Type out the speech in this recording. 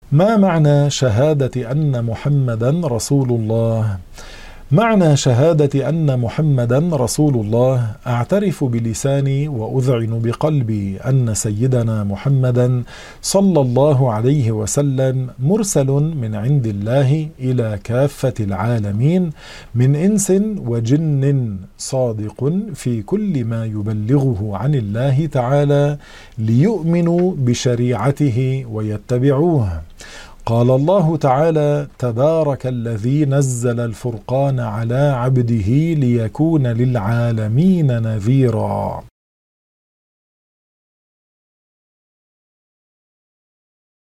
ما معنى شهادة أن محمدا رسول الله؟ معنى شهادة أن محمدا رسول الله: أعترف بلساني وأذعن بقلبي أن سيدنا محمدا صلى الله عليه وسلم مرسل من عند الله إلى كافة العالمين من إنس وجن، صادق في كل ما يبلغه عن الله تعالى ليؤمنوا بشريعته ويتبعوه. قال الله تعالى: تبارك الذي نزل الفرقان على عبده ليكون للعالمين نذيرا.